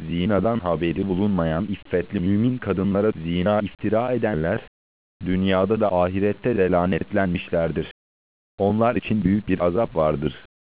zinadan haberi bulunmayan iffetli mümin kadınlara zina iftira edenler, dünyada da ahirette de lanetlenmişlerdir. Onlar için büyük bir azap vardır.